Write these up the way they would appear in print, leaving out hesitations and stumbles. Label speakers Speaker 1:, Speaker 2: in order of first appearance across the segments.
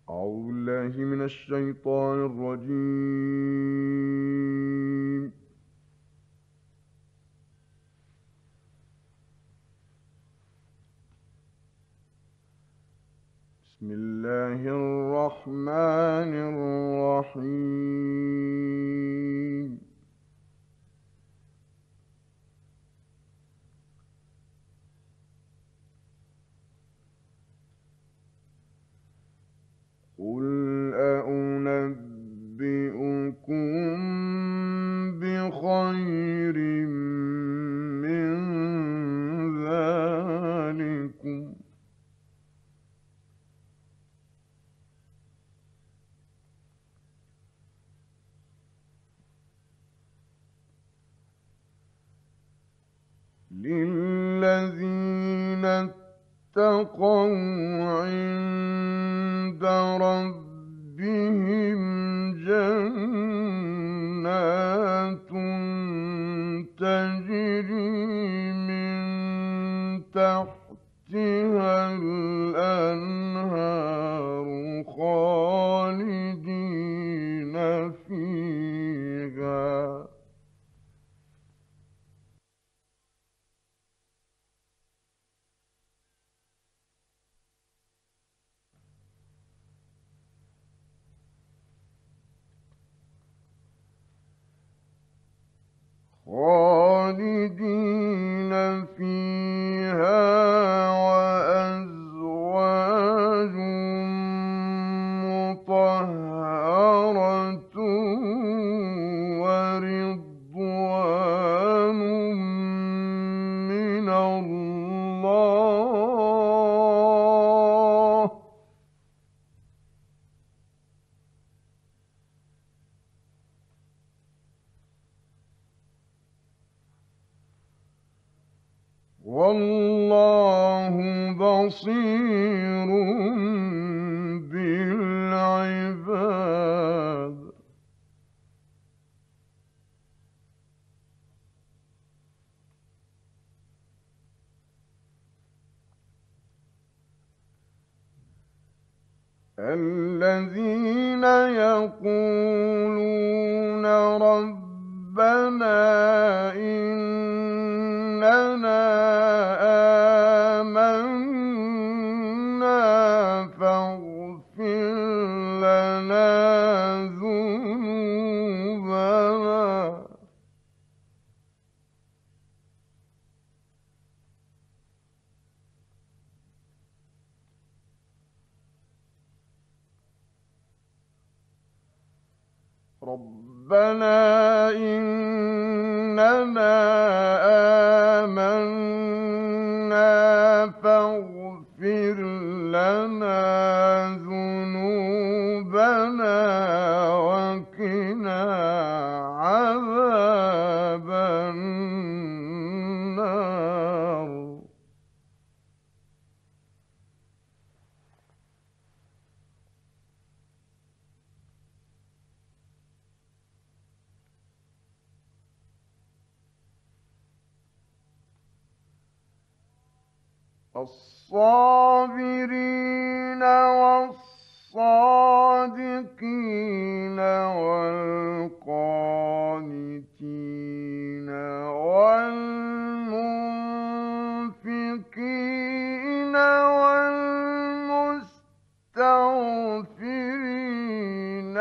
Speaker 1: أعوذ بالله من الشيطان الرجيم. بسم الله الرحمن الرحيم. قل أنبئكم بخير من ذلكم للذين اتقوا عند ربهم جنات تجري من تحتها الأنهار خالدين فيها خالدين فيها وأزواج مطهرة ورضوان من الله والله بصير بالعباد. الذين يقولون ربنا إننا آمنا فاغفر لنا ذنوبنا ربنا إننا آمنا فاغفر لنا ذنوبنا وقنا عذاب النار. الصابرين والصادقين والقانتين والمنفقين والمستغفرين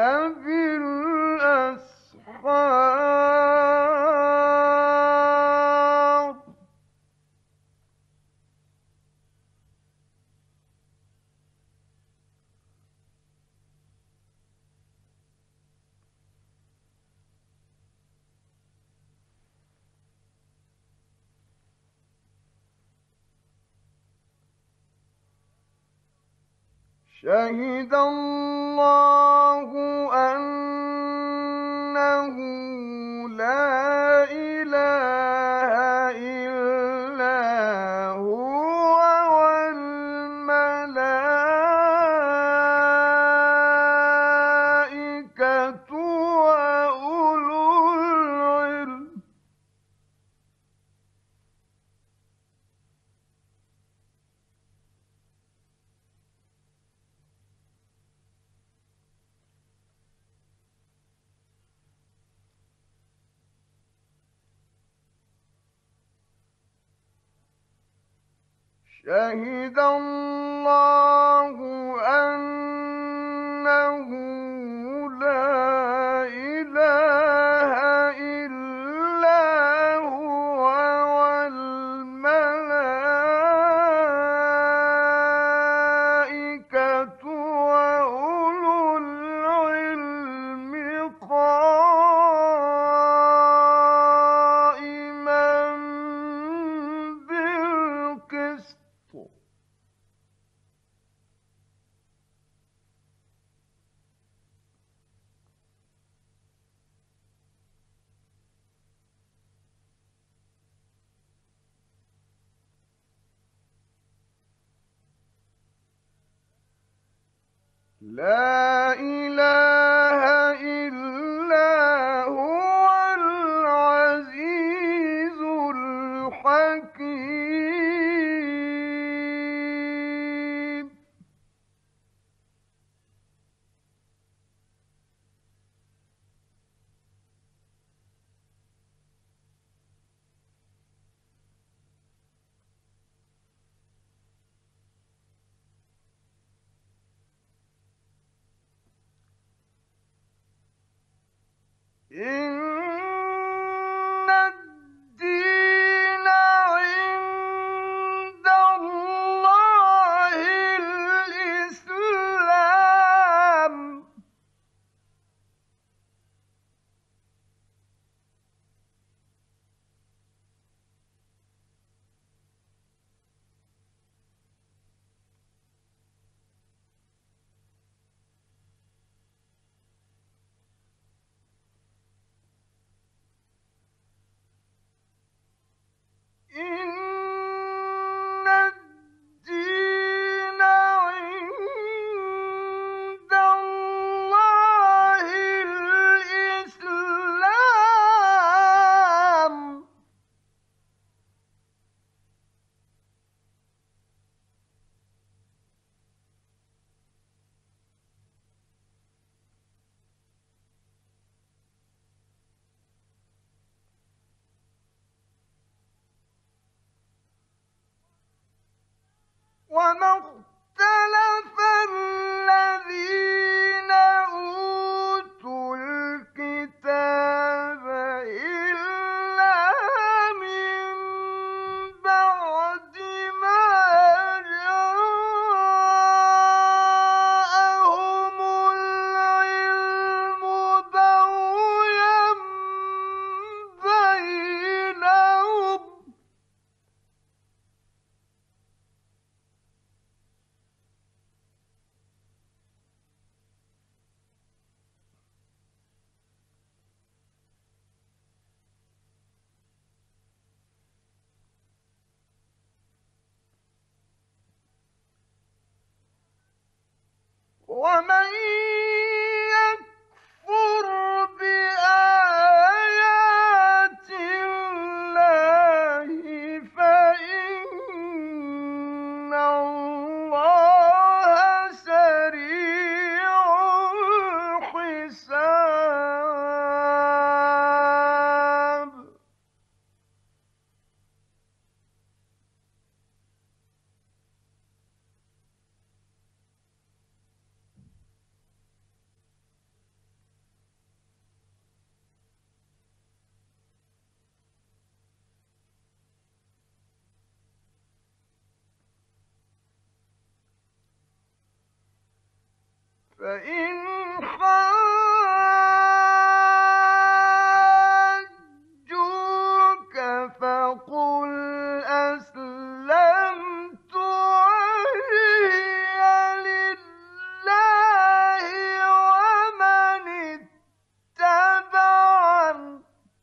Speaker 1: بالأسحار. شهد الله أنه لا إله إلا هو والملائكة وأولو العلم شهد الله أنه لا إله إلا هو والملائكة وأولو العلم قائما بالقسط. لا إله إلا هو العزيز الحكيم. إن الدين عند الله الإسلام. إن الدين عند الله الإسلام. وما اختلف الذين أوتوا الكتاب إلا من بعد ما جاءهم العلم بغيا بينهم. ومن يكفر بآيات الله فإن الله سريع الحساب. فإن حاجوك فقل أسلمت وجهي لله ومن اتبعني.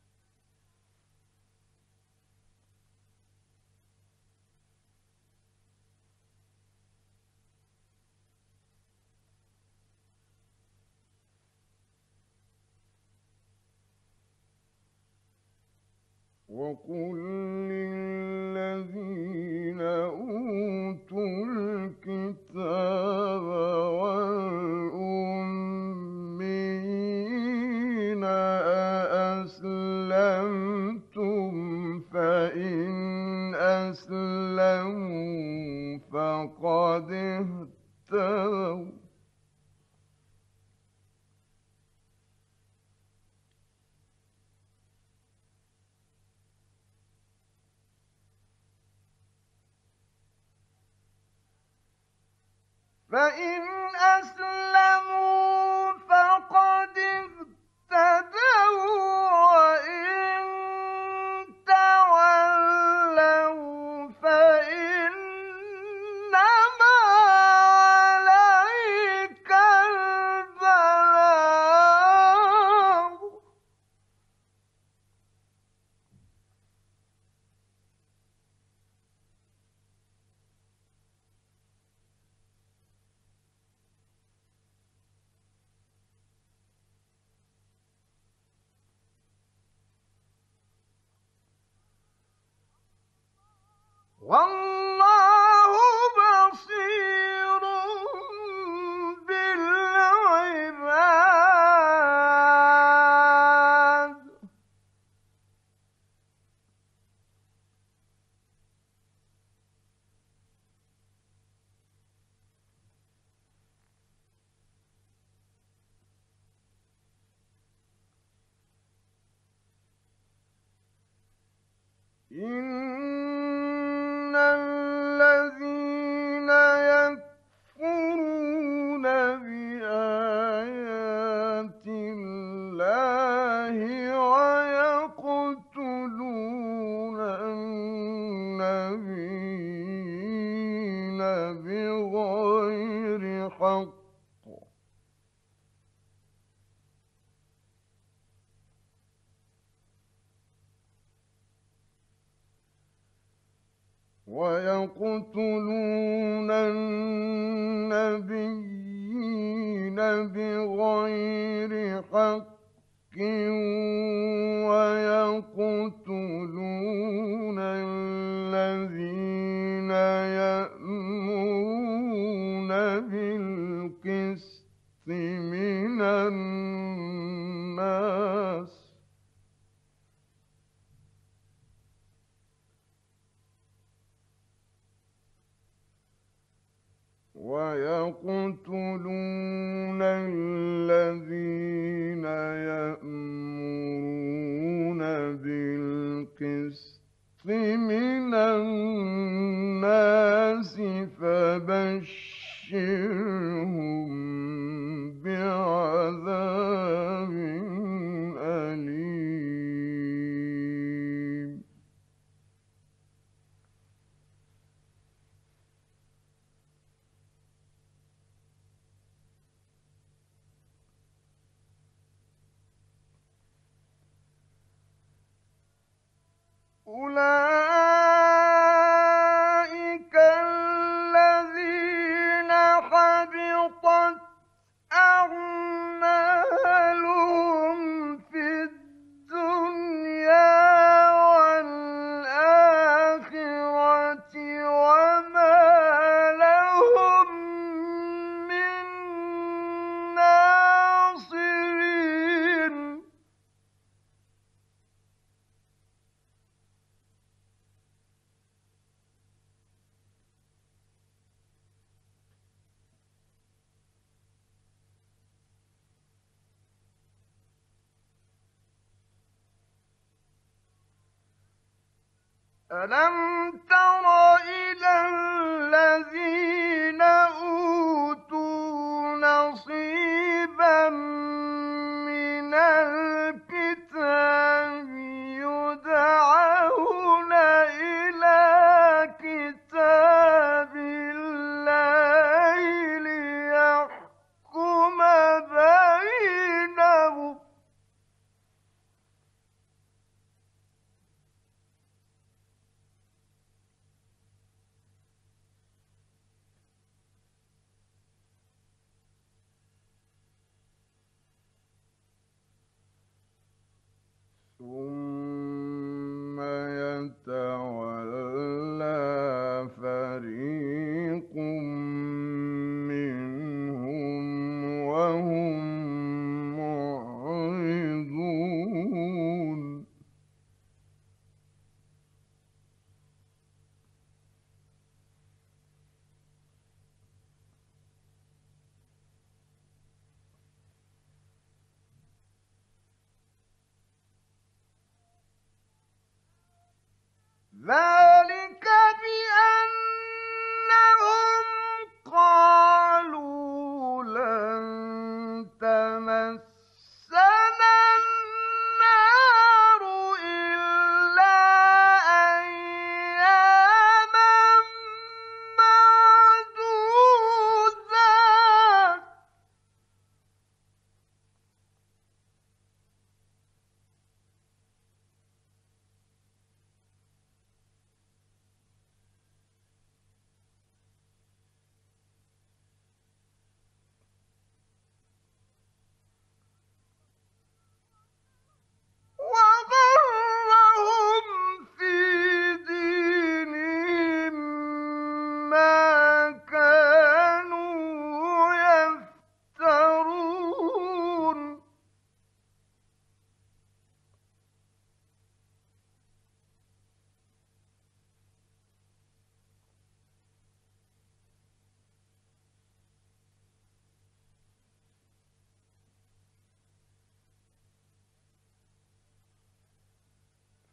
Speaker 1: وقل للذين أوتوا الكتاب والأميين أأسلمتم فإن أسلموا فإن أسلموا فقد اهتدوا وإن تولوا فإنما عليك البلاغ. والله بصير بالعباد. إن الذين يكفرون بآيات الله ويقتلون النبيين بغير حق ويقتلون النبيين بغير حق ويقتلون الذين يأمرون بالقسط من الناس ويقتلون الذين يأمرون بالقسط من الناس فبشرهم بعذاب أليم. أولئك الذين حبطت أعمالهم في الدنيا والآخرة وما لهم من ناصرين. ألم تر إلى الذين أوتوا نصيبا من الكتاب يدعون إلى كتاب الله ليحكم بينهم ثم يتولى فريق منهم وهم معرضون. ذلك بأنهم قالوا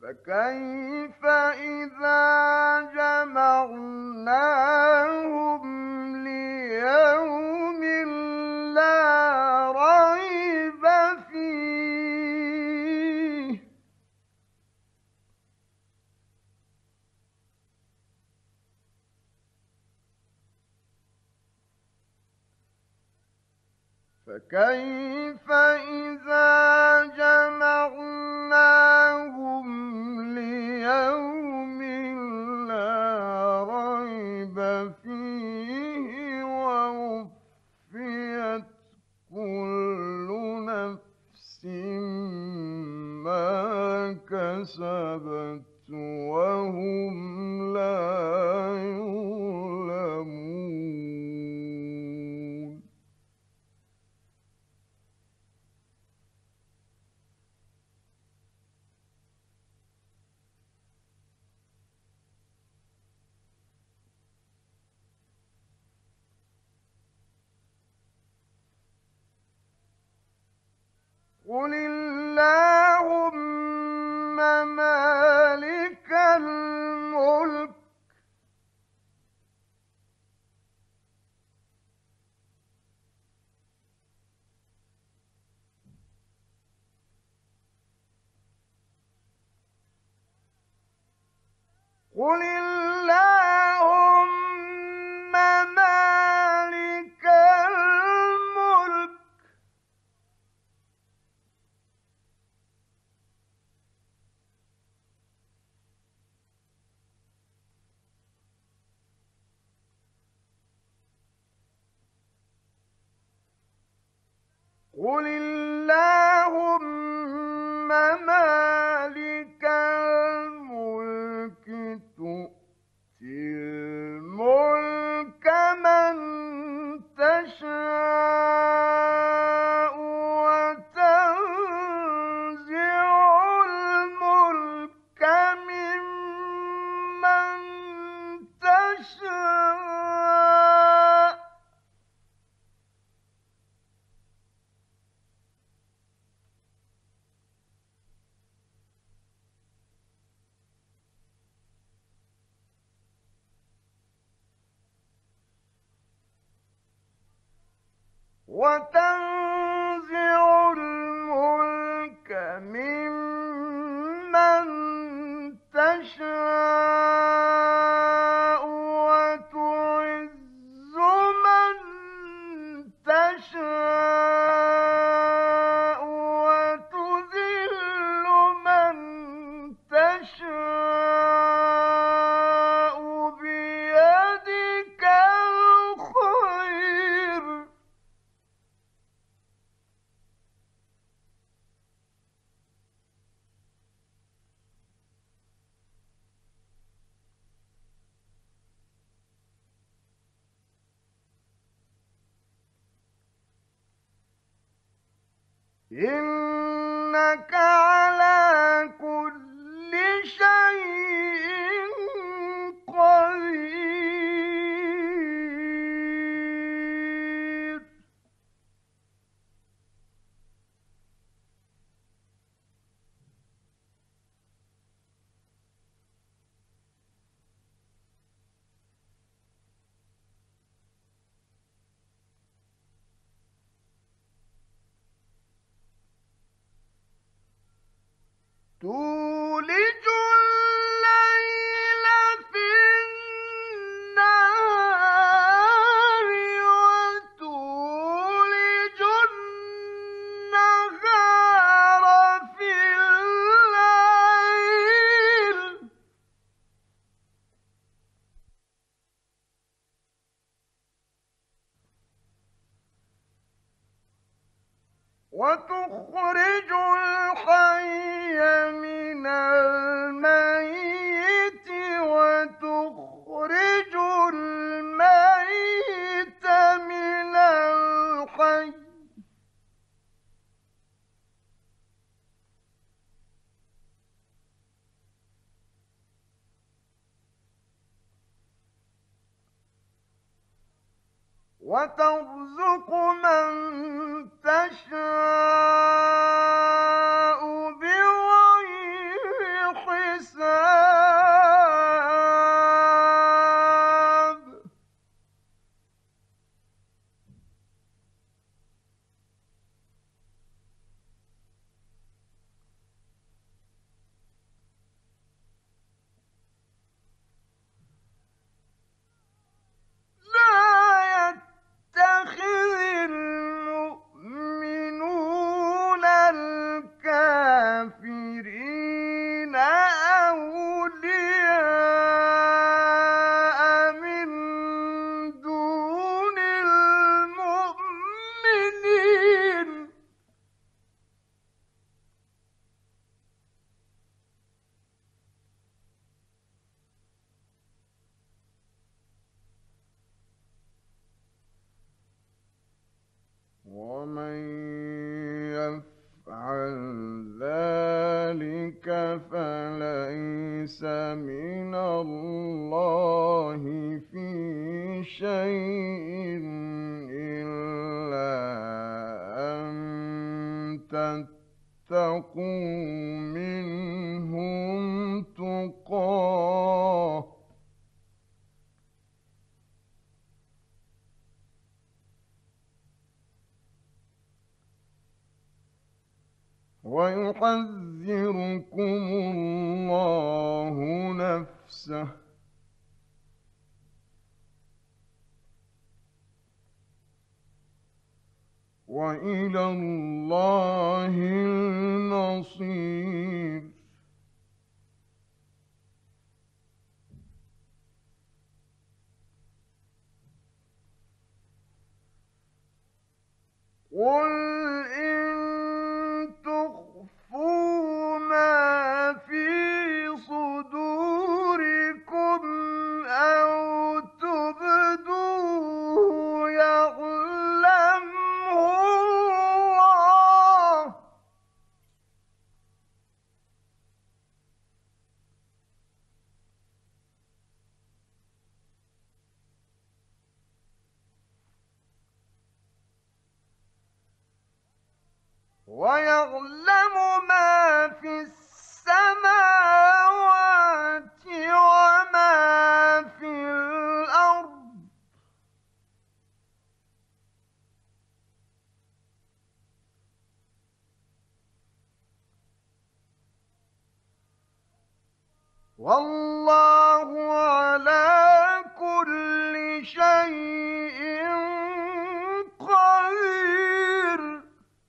Speaker 1: فكيف إذا جمعناهم ليوم لا ريب فيه فكيف إذا جمعناهم ليوم لا ريب فيه ووفيت كل نفس ما كسبت وهم لا يظلمون قل اللهم مالك الملك قل اللهم مالك الملك قل اللهم مالك الملك تؤتي الملك من تشاء وتنزع الملك ممن تشاء وتنزع الملك ممن تشاء وتعز من تشاء وتذل من تشاء بيدك الخير إنك على كل شيء قدير تولج الليل في النهار وتولج النهار في الليل وتخرج الحي من الميت وتخرج الميت من الحي وترزق من تشاء بغير تتقوا منهم تقاه ويحذركم الله نفسه وإلى الله المصير. قل إن تخفوا ما في صدوركم أو تبدوه يعلمه الله ويعلم ما في السماوات وما في الأرض والله على كل شيء قدير.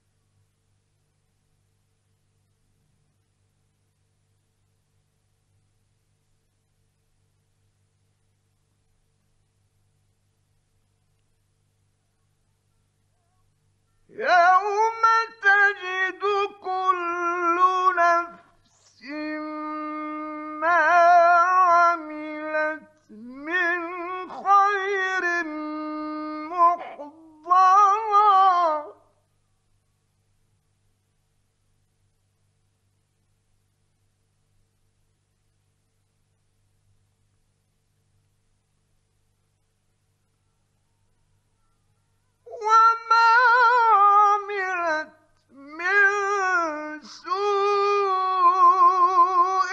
Speaker 1: يوم تجد كل نفس ما عملت من خير محضرا وما عملت من سوء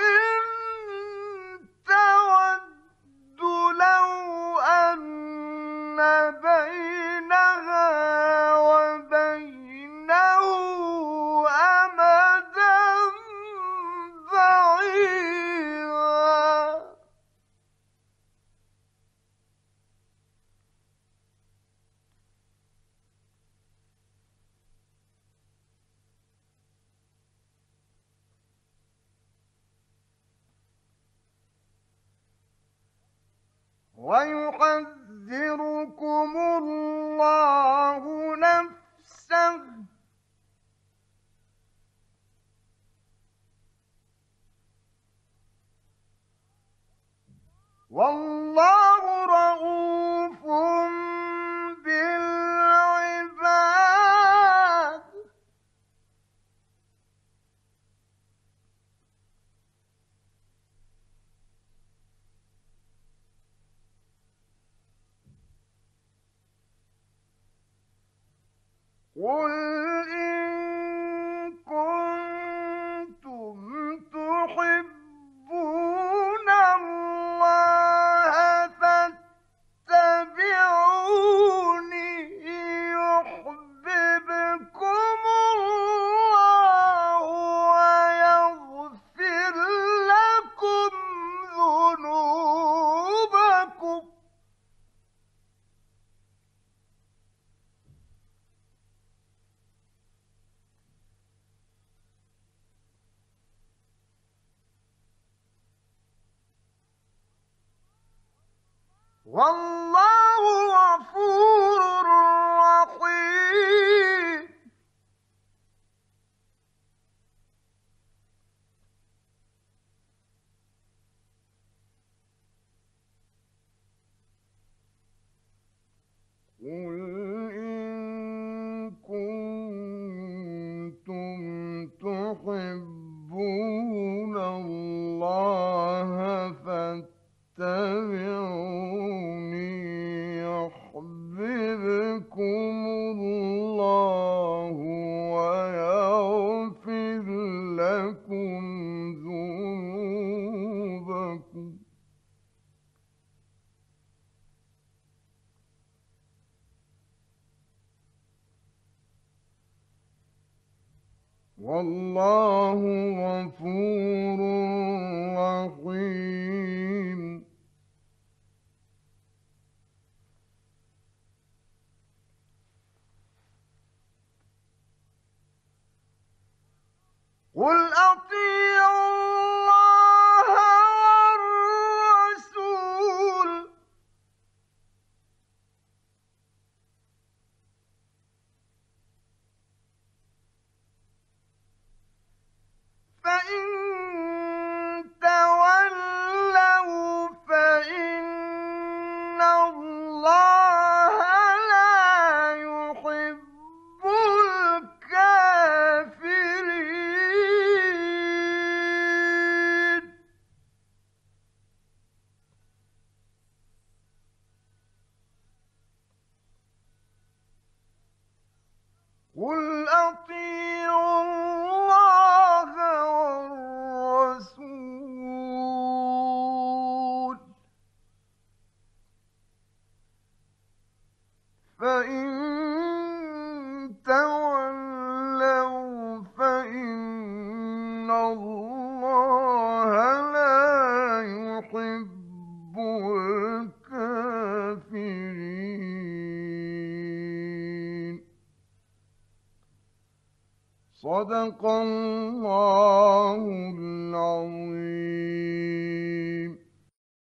Speaker 1: تود لو أن بينها وبينه أمدا بعيدا ويحذركم الله نفسه والله رءوف بالعباد. قل إن كنتم تحبون الله فاتبعوني يحببكم الله ويغفر لكم ذنوبكم والله غفور رحيم. قل إن كنتم تحبون الله فاتبعوني والله غفور رحيم. قل أطيعوا الله والرسول، فإن تولوا فإن الله لا يحب الكافرين. قل أطيعوا الله والرسول، فإن تولوا فإن الله لا يحب الكافرين. صدق الله العظيم.